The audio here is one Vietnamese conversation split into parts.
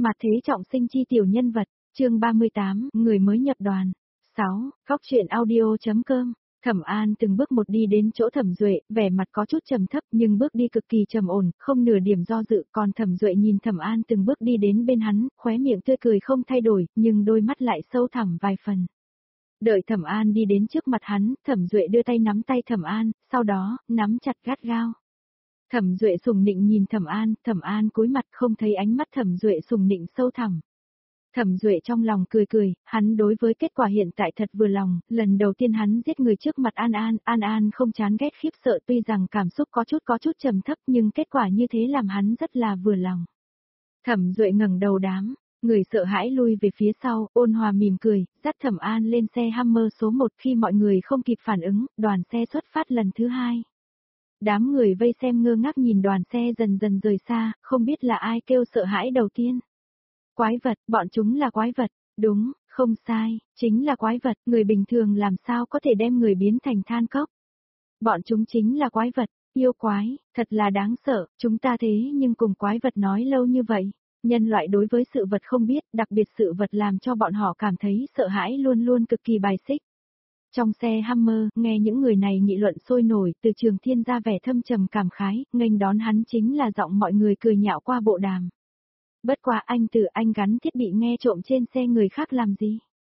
Mà thế trọng sinh chi tiểu nhân vật, chương 38, người mới nhập đoàn. 6. Góc truyện audio.com. Thẩm An từng bước một đi đến chỗ Thẩm Duệ, vẻ mặt có chút trầm thấp nhưng bước đi cực kỳ trầm ổn, không nửa điểm do dự, còn Thẩm Duệ nhìn Thẩm An từng bước đi đến bên hắn, khóe miệng tươi cười không thay đổi, nhưng đôi mắt lại sâu thẳm vài phần. Đợi Thẩm An đi đến trước mặt hắn, Thẩm Duệ đưa tay nắm tay Thẩm An, sau đó, nắm chặt gắt gao. Thẩm Duệ sùng nịnh nhìn Thẩm An cúi mặt không thấy ánh mắt Thẩm Duệ sùng nịnh sâu thẳm. Thẩm Duệ trong lòng cười cười, hắn đối với kết quả hiện tại thật vừa lòng, lần đầu tiên hắn giết người trước mặt An An không chán ghét khiếp sợ tuy rằng cảm xúc có chút trầm thấp nhưng kết quả như thế làm hắn rất là vừa lòng. Thẩm Duệ ngẩng đầu đám, người sợ hãi lui về phía sau, ôn hòa mỉm cười, dắt Thẩm An lên xe Hummer số 1 khi mọi người không kịp phản ứng, đoàn xe xuất phát lần thứ 2. Đám người vây xem ngơ ngác nhìn đoàn xe dần dần rời xa, không biết là ai kêu sợ hãi đầu tiên. Quái vật, bọn chúng là quái vật, đúng, không sai, chính là quái vật, người bình thường làm sao có thể đem người biến thành than cốc. Bọn chúng chính là quái vật, yêu quái, thật là đáng sợ, chúng ta thế nhưng cùng quái vật nói lâu như vậy. Nhân loại đối với sự vật không biết, đặc biệt sự vật làm cho bọn họ cảm thấy sợ hãi luôn luôn cực kỳ bài xích. Trong xe Hummer, nghe những người này nghị luận sôi nổi, Từ Trường Thiên ra vẻ thâm trầm cảm khái, nghênh đón hắn chính là giọng mọi người cười nhạo qua bộ đàm. Bất quá anh gắn thiết bị nghe trộm trên xe người khác làm gì?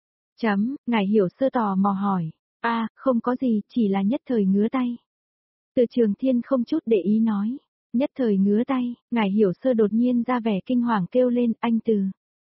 Ngài Hiểu Sơ tò mò hỏi. Không có gì, chỉ là nhất thời ngứa tay. Từ Trường Thiên không chút để ý nói. Nhất thời ngứa tay, Ngài Hiểu Sơ đột nhiên ra vẻ kinh hoàng kêu lên, anh Từ.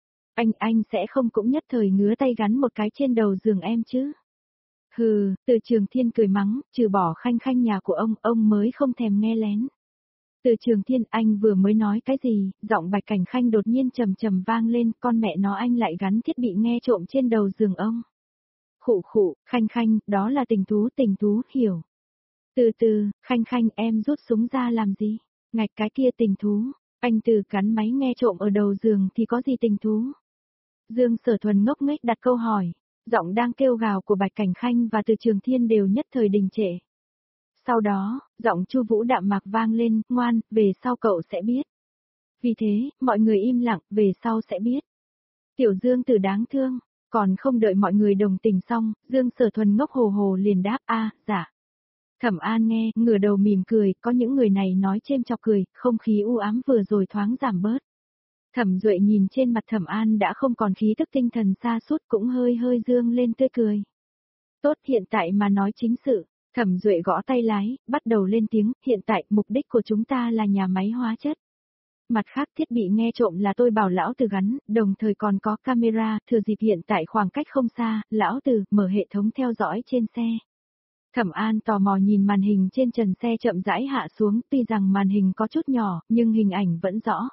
Anh sẽ không cũng nhất thời ngứa tay gắn một cái trên đầu giường em chứ? Hừ, Từ Trường Thiên cười mắng, trừ bỏ Khanh Khanh nhà của ông mới không thèm nghe lén. Từ Trường Thiên, anh vừa mới nói cái gì? Giọng Bạch Cảnh Khanh đột nhiên trầm trầm vang lên, con mẹ nó anh lại gắn thiết bị nghe trộm trên đầu giường ông. Khụ, Khanh Khanh, đó là tình thú, hiểu. Từ từ, Khanh Khanh em rút súng ra làm gì? Ngạch cái kia tình thú, anh Từ gắn máy nghe trộm ở đầu giường thì có gì tình thú? Dương Sở Thuần ngốc nghếch đặt câu hỏi. Giọng đang kêu gào của Bạch Cảnh Khanh và Từ Trường Thiên đều nhất thời đình trệ. Sau đó, giọng Chu Vũ đạm mạc vang lên, ngoan, về sau cậu sẽ biết. Vì thế, mọi người im lặng, về sau sẽ biết. Tiểu Dương Tử đáng thương, còn không đợi mọi người đồng tình xong, Dương Sở Thuần ngốc hồ hồ liền đáp dạ. Thẩm An nghe, ngửa đầu mỉm cười, có những người này nói chêm chọc cười, không khí u ám vừa rồi thoáng giảm bớt. Thẩm Duệ nhìn trên mặt Thẩm An đã không còn khí tức tinh thần sa sút cũng hơi dương lên tươi cười. Tốt, hiện tại mà nói chính sự. Thẩm Duệ gõ tay lái, bắt đầu lên tiếng, hiện tại mục đích của chúng ta là nhà máy hóa chất. Mặt khác thiết bị nghe trộm là tôi bảo lão Từ gắn, đồng thời còn có camera, thừa dịp hiện tại khoảng cách không xa, lão Từ mở hệ thống theo dõi trên xe. Thẩm An tò mò nhìn màn hình trên trần xe chậm rãi hạ xuống, tuy rằng màn hình có chút nhỏ, nhưng hình ảnh vẫn rõ.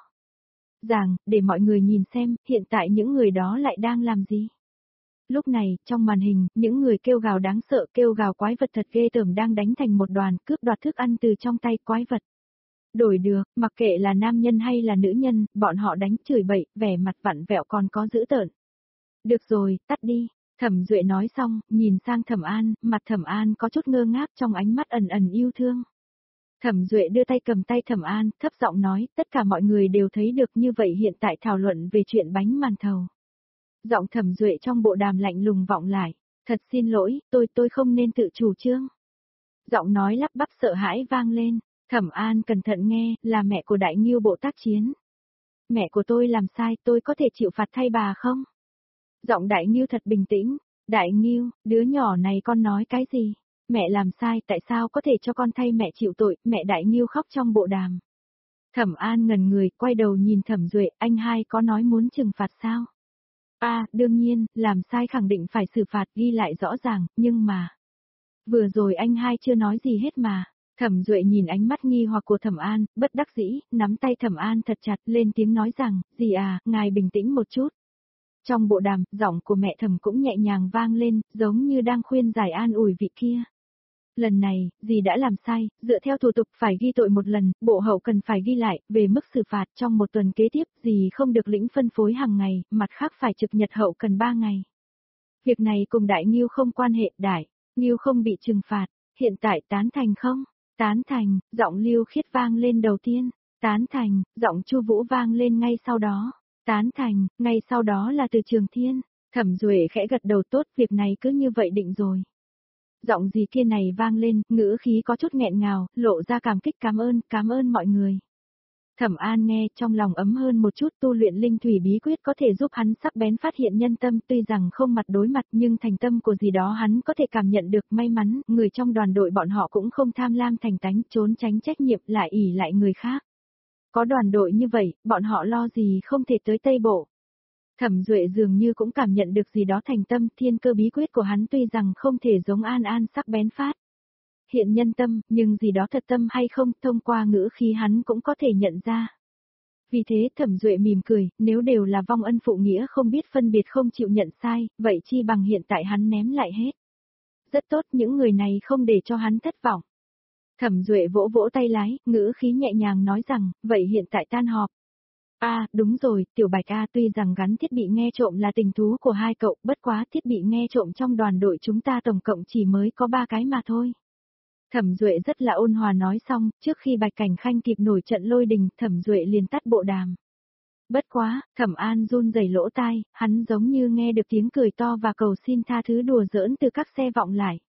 Để mọi người nhìn xem, hiện tại những người đó lại đang làm gì. Lúc này, trong màn hình, những người kêu gào đáng sợ, kêu gào quái vật thật ghê tởm đang đánh thành một đoàn, cướp đoạt thức ăn từ trong tay quái vật. Đổi được, mặc kệ là nam nhân hay là nữ nhân, bọn họ đánh chửi bậy, vẻ mặt vặn vẹo còn có dữ tợn. Được rồi, tắt đi. Thẩm Duệ nói xong, nhìn sang Thẩm An, mặt Thẩm An có chút ngơ ngác trong ánh mắt ẩn yêu thương. Thẩm Duệ đưa tay cầm tay Thẩm An, thấp giọng nói, tất cả mọi người đều thấy được như vậy hiện tại thảo luận về chuyện bánh màn thầu. Giọng Thẩm Duệ trong bộ đàm lạnh lùng vọng lại, thật xin lỗi, tôi không nên tự chủ trương. Giọng nói lắp bắp sợ hãi vang lên, Thẩm An cẩn thận nghe, là mẹ của Đại Ngưu bộ tác chiến. Mẹ của tôi làm sai, tôi có thể chịu phạt thay bà không? Giọng Đại Ngưu thật bình tĩnh, Đại Ngưu, đứa nhỏ này con nói cái gì? Mẹ làm sai, tại sao có thể cho con thay mẹ chịu tội? Mẹ Đại Ngưu khóc trong bộ đàm. Thẩm An ngẩn người, quay đầu nhìn Thẩm Duệ, anh hai có nói muốn trừng phạt sao? Đương nhiên, làm sai khẳng định phải xử phạt ghi lại rõ ràng, nhưng mà... Vừa rồi anh hai chưa nói gì hết mà. Thẩm Duệ nhìn ánh mắt nghi hoặc của Thẩm An, bất đắc dĩ, nắm tay Thẩm An thật chặt lên tiếng nói rằng, dì ngài bình tĩnh một chút. Trong bộ đàm, giọng của mẹ Thẩm cũng nhẹ nhàng vang lên, giống như đang khuyên giải an ủi vị kia. Lần này, dì đã làm sai, dựa theo thủ tục phải ghi tội một lần, bộ hậu cần phải ghi lại, về mức xử phạt trong một tuần kế tiếp, dì không được lĩnh phân phối hàng ngày, mặt khác phải trực nhật hậu cần 3 ngày. Việc này cùng Đại Ngưu không quan hệ, Đại Ngưu không bị trừng phạt, hiện tại tán thành không? Tán thành, giọng Lưu Khiết vang lên đầu tiên, tán thành, giọng Chu Vũ vang lên ngay sau đó. Tán thành, ngay sau đó là Từ Trường Thiên. Thẩm Duệ khẽ gật đầu tốt, việc này cứ như vậy định rồi. Giọng gì kia này vang lên, ngữ khí có chút nghẹn ngào, lộ ra cảm kích cảm ơn mọi người. Thẩm An nghe, trong lòng ấm hơn một chút, tu luyện linh thủy bí quyết có thể giúp hắn sắc bén phát hiện nhân tâm, tuy rằng không mặt đối mặt nhưng thành tâm của gì đó hắn có thể cảm nhận được. May mắn, người trong đoàn đội bọn họ cũng không tham lam thành tánh, trốn tránh trách nhiệm lại ỷ lại người khác. Có đoàn đội như vậy, bọn họ lo gì không thể tới Tây Bộ. Thẩm Duệ dường như cũng cảm nhận được gì đó thành tâm, thiên cơ bí quyết của hắn tuy rằng không thể giống An An sắc bén phát hiện nhân tâm, nhưng gì đó thật tâm hay không, thông qua ngữ khí hắn cũng có thể nhận ra. Vì thế Thẩm Duệ mỉm cười, nếu đều là vong ân phụ nghĩa không biết phân biệt không chịu nhận sai, vậy chi bằng hiện tại hắn ném lại hết. Rất tốt, những người này không để cho hắn thất vọng. Thẩm Duệ vỗ vỗ tay lái, ngữ khí nhẹ nhàng nói rằng, vậy hiện tại tan họp. Đúng rồi, Tiểu Bạch tuy rằng gắn thiết bị nghe trộm là tình thú của hai cậu, bất quá thiết bị nghe trộm trong đoàn đội chúng ta tổng cộng chỉ mới có 3 cái mà thôi. Thẩm Duệ rất là ôn hòa nói xong, trước khi Bạch Cảnh Khanh kịp nổi trận lôi đình, Thẩm Duệ liền tắt bộ đàm. Bất quá, Thẩm An run rẩy lỗ tai, hắn giống như nghe được tiếng cười to và cầu xin tha thứ đùa giỡn từ các xe vọng lại.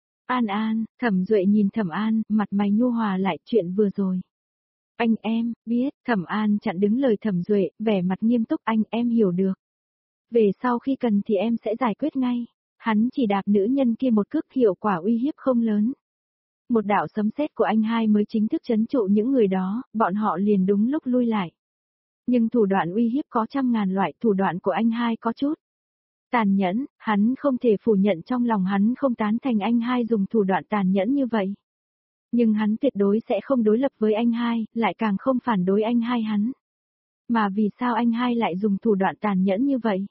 An, Thẩm Duệ nhìn Thẩm An, mặt mày nhu hòa lại, chuyện vừa rồi. Anh em, biết, Thẩm An chặn đứng lời Thẩm Duệ, vẻ mặt nghiêm túc, em hiểu được. Về sau khi cần thì em sẽ giải quyết ngay. Hắn chỉ đạp nữ nhân kia một cước, hiệu quả uy hiếp không lớn. Một đạo sấm sét của anh hai mới chính thức trấn trụ những người đó, bọn họ liền đúng lúc lui lại. Nhưng thủ đoạn uy hiếp có trăm ngàn loại, thủ đoạn của anh hai có chút tàn nhẫn, hắn không thể phủ nhận trong lòng hắn không tán thành anh hai dùng thủ đoạn tàn nhẫn như vậy. Nhưng hắn tuyệt đối sẽ không đối lập với anh hai, lại càng không phản đối anh hai hắn. Mà vì sao anh hai lại dùng thủ đoạn tàn nhẫn như vậy?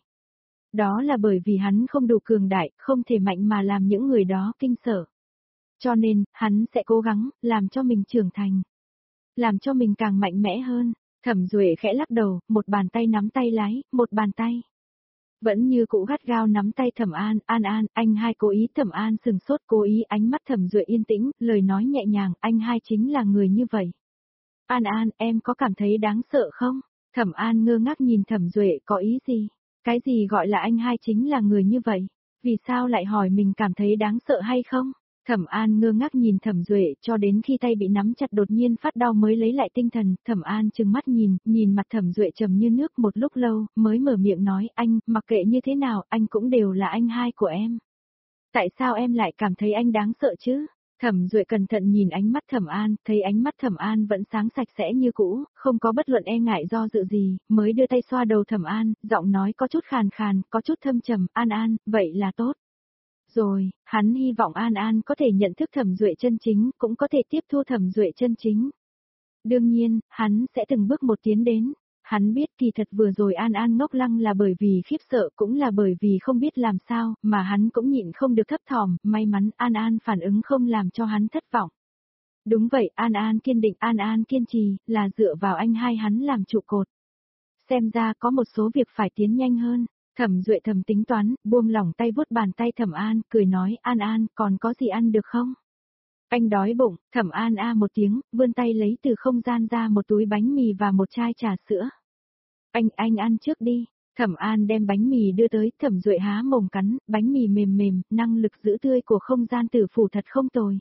Đó là bởi vì hắn không đủ cường đại, không thể mạnh mà làm những người đó kinh sợ. Cho nên, hắn sẽ cố gắng, làm cho mình trưởng thành. Làm cho mình càng mạnh mẽ hơn. Thẩm Duệ khẽ lắc đầu, một bàn tay nắm tay lái, một bàn tay vẫn như cũ gắt gao nắm tay Thẩm An, anh hai cố ý. Thẩm An sừng sốt, cố ý, ánh mắt Thẩm Duệ yên tĩnh, lời nói nhẹ nhàng, anh hai chính là người như vậy. An, em có cảm thấy đáng sợ không? Thẩm An ngơ ngác nhìn Thẩm Duệ, có ý gì? Cái gì gọi là anh hai chính là người như vậy? Vì sao lại hỏi mình cảm thấy đáng sợ hay không? Thẩm An ngơ ngác nhìn Thẩm Duệ cho đến khi tay bị nắm chặt đột nhiên phát đau mới lấy lại tinh thần. Thẩm An trừng mắt nhìn mặt Thẩm Duệ trầm như nước một lúc lâu, mới mở miệng nói, anh, mặc kệ như thế nào, anh cũng đều là anh hai của em. Tại sao em lại cảm thấy anh đáng sợ chứ? Thẩm Duệ cẩn thận nhìn ánh mắt Thẩm An, thấy ánh mắt Thẩm An vẫn sáng sạch sẽ như cũ, không có bất luận e ngại do dự gì, mới đưa tay xoa đầu Thẩm An, giọng nói có chút khàn khàn, có chút thâm trầm, An, vậy là tốt. Rồi, hắn hy vọng An có thể nhận thức Thẩm Duệ chân chính, cũng có thể tiếp thu Thẩm Duệ chân chính. Đương nhiên, hắn sẽ từng bước một tiến đến. Hắn biết kỳ thật vừa rồi An ngốc lăng là bởi vì khiếp sợ, cũng là bởi vì không biết làm sao, mà hắn cũng nhịn không được thấp thỏm, may mắn An phản ứng không làm cho hắn thất vọng. Đúng vậy, An kiên định, An kiên trì, là dựa vào anh hai hắn làm trụ cột. Xem ra có một số việc phải tiến nhanh hơn. Thẩm Duệ thầm tính toán, buông lỏng tay vuốt bàn tay Thẩm An, cười nói, An, còn có gì ăn được không? Anh đói bụng. Thẩm An một tiếng, vươn tay lấy từ không gian ra một túi bánh mì và một chai trà sữa. Anh ăn trước đi. Thẩm An đem bánh mì đưa tới, Thẩm Duệ há mồm cắn, bánh mì mềm mềm, năng lực giữ tươi của không gian tử phủ thật không tồi.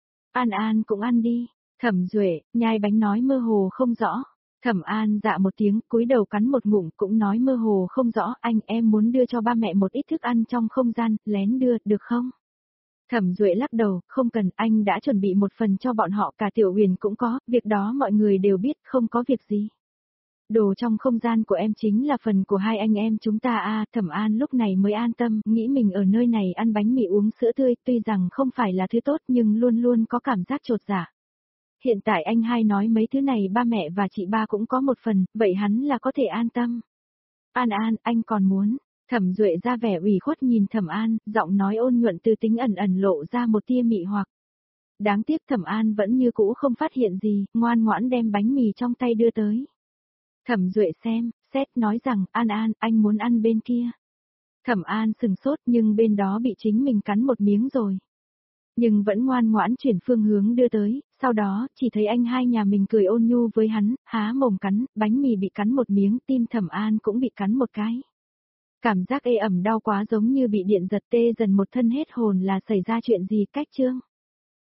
An cũng ăn đi. Thẩm Duệ, nhai bánh nói mơ hồ không rõ. Thẩm An dạ một tiếng, cúi đầu cắn một ngụm, cũng nói mơ hồ không rõ, em muốn đưa cho ba mẹ một ít thức ăn trong không gian, lén đưa, được không? Thẩm Duệ lắc đầu, không cần, anh đã chuẩn bị một phần cho bọn họ, cả Tiểu Huyền cũng có, việc đó mọi người đều biết, không có việc gì. Đồ trong không gian của em chính là phần của hai anh em chúng ta. Thẩm An lúc này mới an tâm, nghĩ mình ở nơi này ăn bánh mì uống sữa tươi, tuy rằng không phải là thứ tốt nhưng luôn luôn có cảm giác chột dạ. Hiện tại anh hai nói mấy thứ này ba mẹ và chị ba cũng có một phần, vậy hắn là có thể an tâm. An, anh còn muốn. Thẩm Duệ ra vẻ ủy khuất nhìn Thẩm An, giọng nói ôn nhuận từ tính ẩn ẩn lộ ra một tia mị hoặc. Đáng tiếc Thẩm An vẫn như cũ không phát hiện gì, ngoan ngoãn đem bánh mì trong tay đưa tới. Thẩm Duệ xem, xét nói rằng, An, anh muốn ăn bên kia. Thẩm An sừng sốt nhưng bên đó bị chính mình cắn một miếng rồi. Nhưng vẫn ngoan ngoãn chuyển phương hướng đưa tới, Sau đó, chỉ thấy anh hai nhà mình cười ôn nhu với hắn, há mồm cắn, bánh mì bị cắn một miếng, tim Thẩm An cũng bị cắn một cái. Cảm giác ê ẩm đau quá giống như bị điện giật tê dần một thân hết hồn là xảy ra chuyện gì cách chương.